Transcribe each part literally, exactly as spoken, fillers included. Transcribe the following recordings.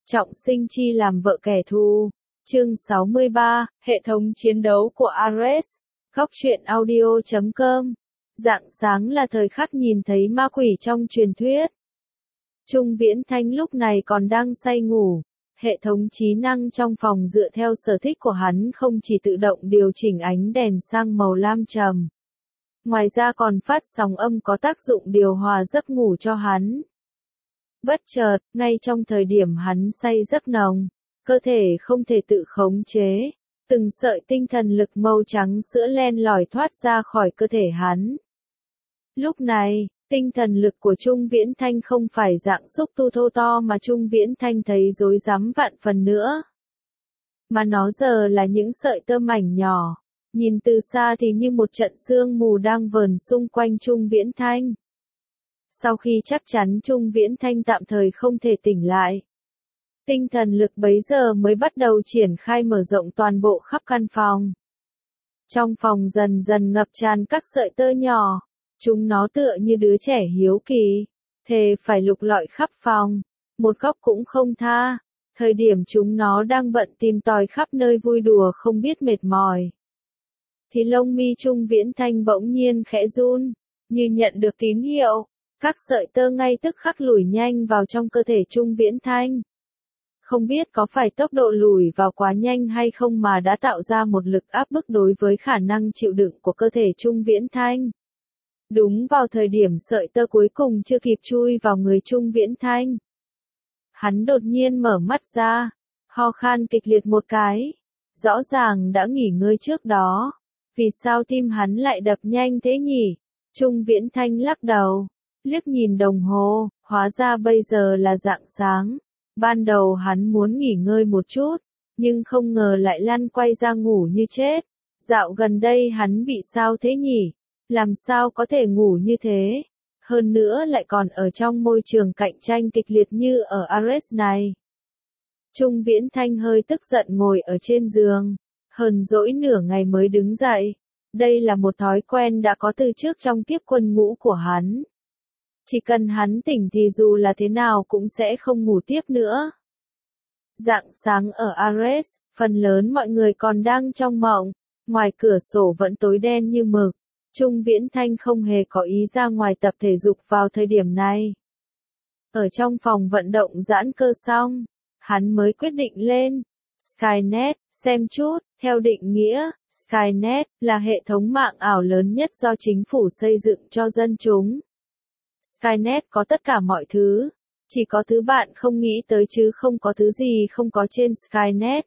Trọng sinh chi làm vợ kẻ thù. Chương sáu mươi ba, hệ thống chiến đấu của Ares. Góc truyện audio chấm com. Rạng sáng là thời khắc nhìn thấy ma quỷ trong truyền thuyết. Trung Viễn Thanh lúc này còn đang say ngủ. Hệ thống trí năng trong phòng dựa theo sở thích của hắn không chỉ tự động điều chỉnh ánh đèn sang màu lam trầm. Ngoài ra còn phát sóng âm có tác dụng điều hòa giấc ngủ cho hắn. Bất chợt, ngay trong thời điểm hắn say giấc nồng, cơ thể không thể tự khống chế, từng sợi tinh thần lực màu trắng sữa len lỏi thoát ra khỏi cơ thể hắn. Lúc này, tinh thần lực của Trung Viễn Thanh không phải dạng xúc tu thô to mà Trung Viễn Thanh thấy rối rắm vạn phần nữa. Mà nó giờ là những sợi tơ mảnh nhỏ, nhìn từ xa thì như một trận sương mù đang vờn xung quanh Trung Viễn Thanh. Sau khi chắc chắn Trung Viễn Thanh tạm thời không thể tỉnh lại, tinh thần lực bấy giờ mới bắt đầu triển khai mở rộng toàn bộ khắp căn phòng. Trong phòng dần dần ngập tràn các sợi tơ nhỏ, chúng nó tựa như đứa trẻ hiếu kỳ, thề phải lục lọi khắp phòng, một góc cũng không tha. Thời điểm chúng nó đang bận tìm tòi khắp nơi vui đùa không biết mệt mỏi, thì lông mi Trung Viễn Thanh bỗng nhiên khẽ run, như nhận được tín hiệu. Các sợi tơ ngay tức khắc lùi nhanh vào trong cơ thể Trung Viễn Thanh. Không biết có phải tốc độ lùi vào quá nhanh hay không mà đã tạo ra một lực áp bức đối với khả năng chịu đựng của cơ thể Trung Viễn Thanh. Đúng vào thời điểm sợi tơ cuối cùng chưa kịp chui vào người Trung Viễn Thanh, hắn đột nhiên mở mắt ra, ho khan kịch liệt một cái. Rõ ràng đã nghỉ ngơi trước đó, vì sao tim hắn lại đập nhanh thế nhỉ? Trung Viễn Thanh lắc đầu, liếc nhìn đồng hồ, hóa ra bây giờ là rạng sáng. Ban đầu hắn muốn nghỉ ngơi một chút, nhưng không ngờ lại lăn quay ra ngủ như chết. Dạo gần đây hắn bị sao thế nhỉ? Làm sao có thể ngủ như thế? Hơn nữa lại còn ở trong môi trường cạnh tranh kịch liệt như ở Ares này. Trung Viễn Thanh hơi tức giận ngồi ở trên giường, hờn dỗi nửa ngày mới đứng dậy. Đây là một thói quen đã có từ trước trong kiếp quân ngũ của hắn. Chỉ cần hắn tỉnh thì dù là thế nào cũng sẽ không ngủ tiếp nữa. Rạng sáng ở Ares, phần lớn mọi người còn đang trong mộng, ngoài cửa sổ vẫn tối đen như mực. Trung Viễn Thanh không hề có ý ra ngoài tập thể dục vào thời điểm này. Ở trong phòng vận động giãn cơ xong, hắn mới quyết định lên Skynet xem chút. Theo định nghĩa, Skynet là hệ thống mạng ảo lớn nhất do chính phủ xây dựng cho dân chúng. Skynet có tất cả mọi thứ, chỉ có thứ bạn không nghĩ tới chứ không có thứ gì không có trên Skynet.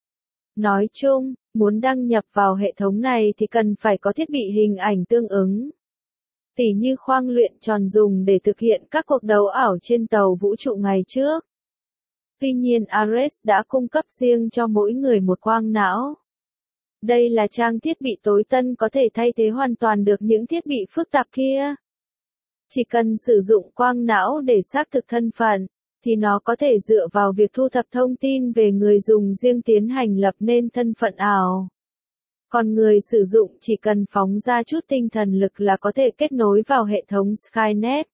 Nói chung, muốn đăng nhập vào hệ thống này thì cần phải có thiết bị hình ảnh tương ứng. Tỉ như khoang luyện tròn dùng để thực hiện các cuộc đấu ảo trên tàu vũ trụ ngày trước. Tuy nhiên Ares đã cung cấp riêng cho mỗi người một quang não. Đây là trang thiết bị tối tân có thể thay thế hoàn toàn được những thiết bị phức tạp kia. Chỉ cần sử dụng quang não để xác thực thân phận, thì nó có thể dựa vào việc thu thập thông tin về người dùng riêng tiến hành lập nên thân phận ảo. Còn người sử dụng chỉ cần phóng ra chút tinh thần lực là có thể kết nối vào hệ thống Skynet.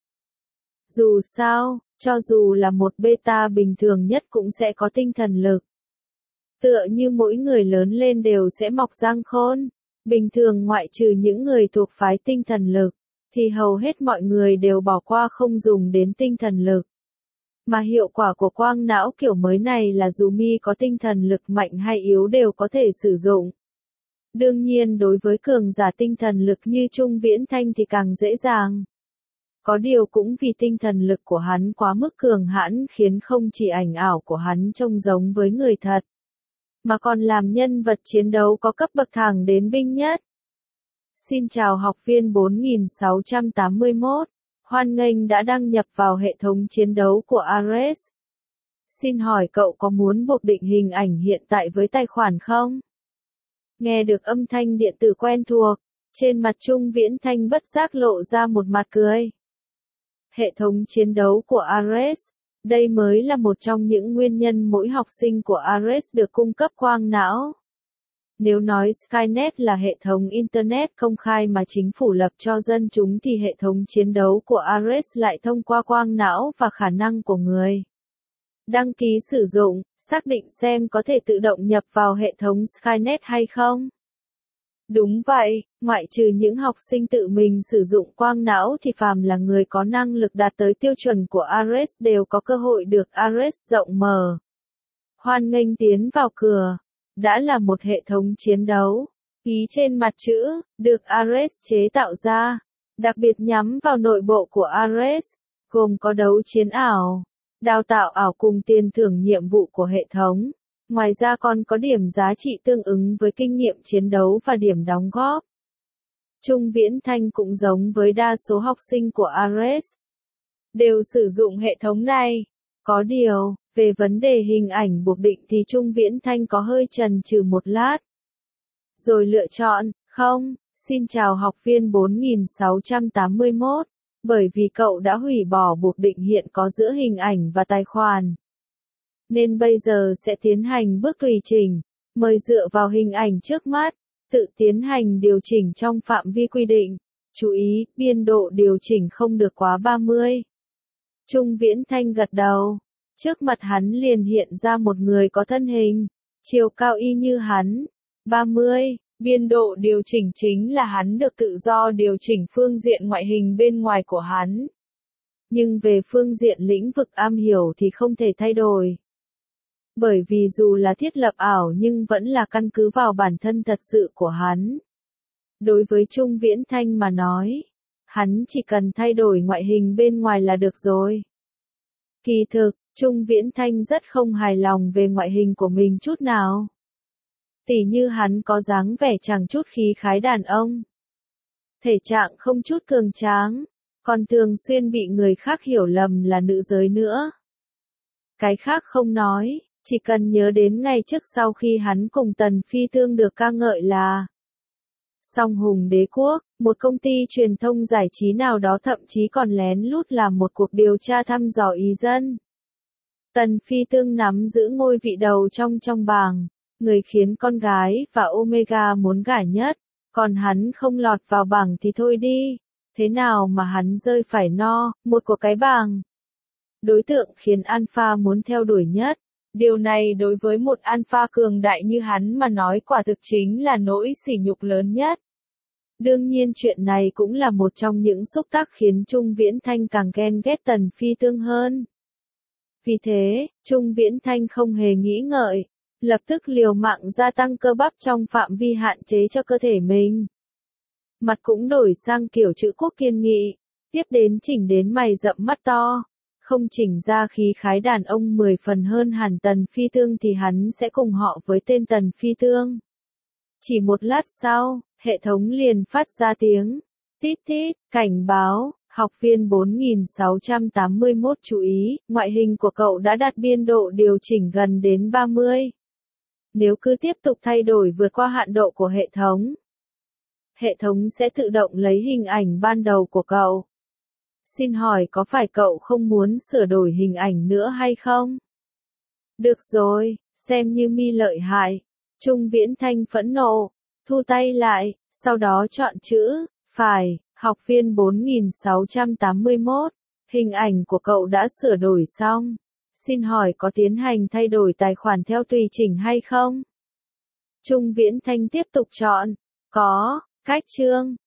Dù sao, cho dù là một beta bình thường nhất cũng sẽ có tinh thần lực. Tựa như mỗi người lớn lên đều sẽ mọc răng khôn, bình thường ngoại trừ những người thuộc phái tinh thần lực, thì hầu hết mọi người đều bỏ qua không dùng đến tinh thần lực. Mà hiệu quả của quang não kiểu mới này là dù mi có tinh thần lực mạnh hay yếu đều có thể sử dụng. Đương nhiên đối với cường giả tinh thần lực như Trung Viễn Thanh thì càng dễ dàng. Có điều cũng vì tinh thần lực của hắn quá mức cường hãn khiến không chỉ ảnh ảo của hắn trông giống với người thật, mà còn làm nhân vật chiến đấu có cấp bậc thẳng đến binh nhất. Xin chào học viên bốn nghìn sáu trăm tám mươi mốt, hoan nghênh đã đăng nhập vào hệ thống chiến đấu của Ares. Xin hỏi cậu có muốn buộc định hình ảnh hiện tại với tài khoản không? Nghe được âm thanh điện tử quen thuộc, trên mặt Trung Viễn Thanh bất giác lộ ra một mặt cười. Hệ thống chiến đấu của Ares, đây mới là một trong những nguyên nhân mỗi học sinh của Ares được cung cấp quang não. Nếu nói Skynet là hệ thống Internet công khai mà chính phủ lập cho dân chúng thì hệ thống chiến đấu của Ares lại thông qua quang não và khả năng của người. Đăng ký sử dụng, xác định xem có thể tự động nhập vào hệ thống Skynet hay không. Đúng vậy, ngoại trừ những học sinh tự mình sử dụng quang não thì phàm là người có năng lực đạt tới tiêu chuẩn của Ares đều có cơ hội được Ares rộng mở. Hoan nghênh tiến vào cửa. Đã là một hệ thống chiến đấu. Ký trên mặt chữ, được Ares chế tạo ra, đặc biệt nhắm vào nội bộ của Ares, gồm có đấu chiến ảo, đào tạo ảo cùng tiền thưởng nhiệm vụ của hệ thống. Ngoài ra còn có điểm giá trị tương ứng với kinh nghiệm chiến đấu và điểm đóng góp. Trung Viễn Thanh cũng giống với đa số học sinh của Ares, đều sử dụng hệ thống này. Có điều, về vấn đề hình ảnh buộc định thì Trung Viễn Thanh có hơi chần chừ một lát. Rồi lựa chọn, không, xin chào học viên bốn nghìn sáu trăm tám mươi mốt, bởi vì cậu đã hủy bỏ buộc định hiện có giữa hình ảnh và tài khoản. Nên bây giờ sẽ tiến hành bước tùy chỉnh, mời dựa vào hình ảnh trước mắt, tự tiến hành điều chỉnh trong phạm vi quy định. Chú ý, biên độ điều chỉnh không được quá ba mươi. Trung Viễn Thanh gật đầu. Trước mặt hắn liền hiện ra một người có thân hình, chiều cao y như hắn. ba mươi, biên độ điều chỉnh chính là hắn được tự do điều chỉnh phương diện ngoại hình bên ngoài của hắn. Nhưng về phương diện lĩnh vực am hiểu thì không thể thay đổi. Bởi vì dù là thiết lập ảo nhưng vẫn là căn cứ vào bản thân thật sự của hắn. Đối với Trung Viễn Thanh mà nói, hắn chỉ cần thay đổi ngoại hình bên ngoài là được rồi. Kỳ thực, Trung Viễn Thanh rất không hài lòng về ngoại hình của mình chút nào. Tỉ như hắn có dáng vẻ chẳng chút khí khái đàn ông. Thể trạng không chút cường tráng, còn thường xuyên bị người khác hiểu lầm là nữ giới nữa. Cái khác không nói, chỉ cần nhớ đến ngày trước sau khi hắn cùng Tần Phi Tương được ca ngợi là Song Hùng Đế Quốc, một công ty truyền thông giải trí nào đó thậm chí còn lén lút làm một cuộc điều tra thăm dò ý dân. Tần Phi Tương nắm giữ ngôi vị đầu trong trong bảng, người khiến con gái và Omega muốn gả nhất, còn hắn không lọt vào bảng thì thôi đi, thế nào mà hắn rơi phải no, một của cái bảng. Đối tượng khiến Alpha muốn theo đuổi nhất, điều này đối với một Alpha cường đại như hắn mà nói quả thực chính là nỗi sỉ nhục lớn nhất. Đương nhiên chuyện này cũng là một trong những xúc tác khiến Trung Viễn Thanh càng ghen ghét Tần Phi Tương hơn. Vì thế, Trung Viễn Thanh không hề nghĩ ngợi, lập tức liều mạng gia tăng cơ bắp trong phạm vi hạn chế cho cơ thể mình. Mặt cũng đổi sang kiểu chữ quốc kiên nghị, tiếp đến chỉnh đến mày rậm mắt to, không chỉnh ra khí khái đàn ông mười phần hơn hẳn Tần Phi Tương thì hắn sẽ cùng họ với tên Tần Phi Tương. Chỉ một lát sau, hệ thống liền phát ra tiếng tít tít, cảnh báo. Học viên bốn nghìn sáu trăm tám mươi mốt chú ý, ngoại hình của cậu đã đạt biên độ điều chỉnh gần đến ba mươi. Nếu cứ tiếp tục thay đổi vượt qua hạn độ của hệ thống, hệ thống sẽ tự động lấy hình ảnh ban đầu của cậu. Xin hỏi có phải cậu không muốn sửa đổi hình ảnh nữa hay không? Được rồi, xem như mi lợi hại. Trung Viễn Thanh phẫn nộ, thu tay lại, sau đó chọn chữ, phải. Học viên bốn nghìn sáu trăm tám mươi mốt, hình ảnh của cậu đã sửa đổi xong. Xin hỏi có tiến hành thay đổi tài khoản theo tùy chỉnh hay không? Trung Viễn Thanh tiếp tục chọn, có, cách chương,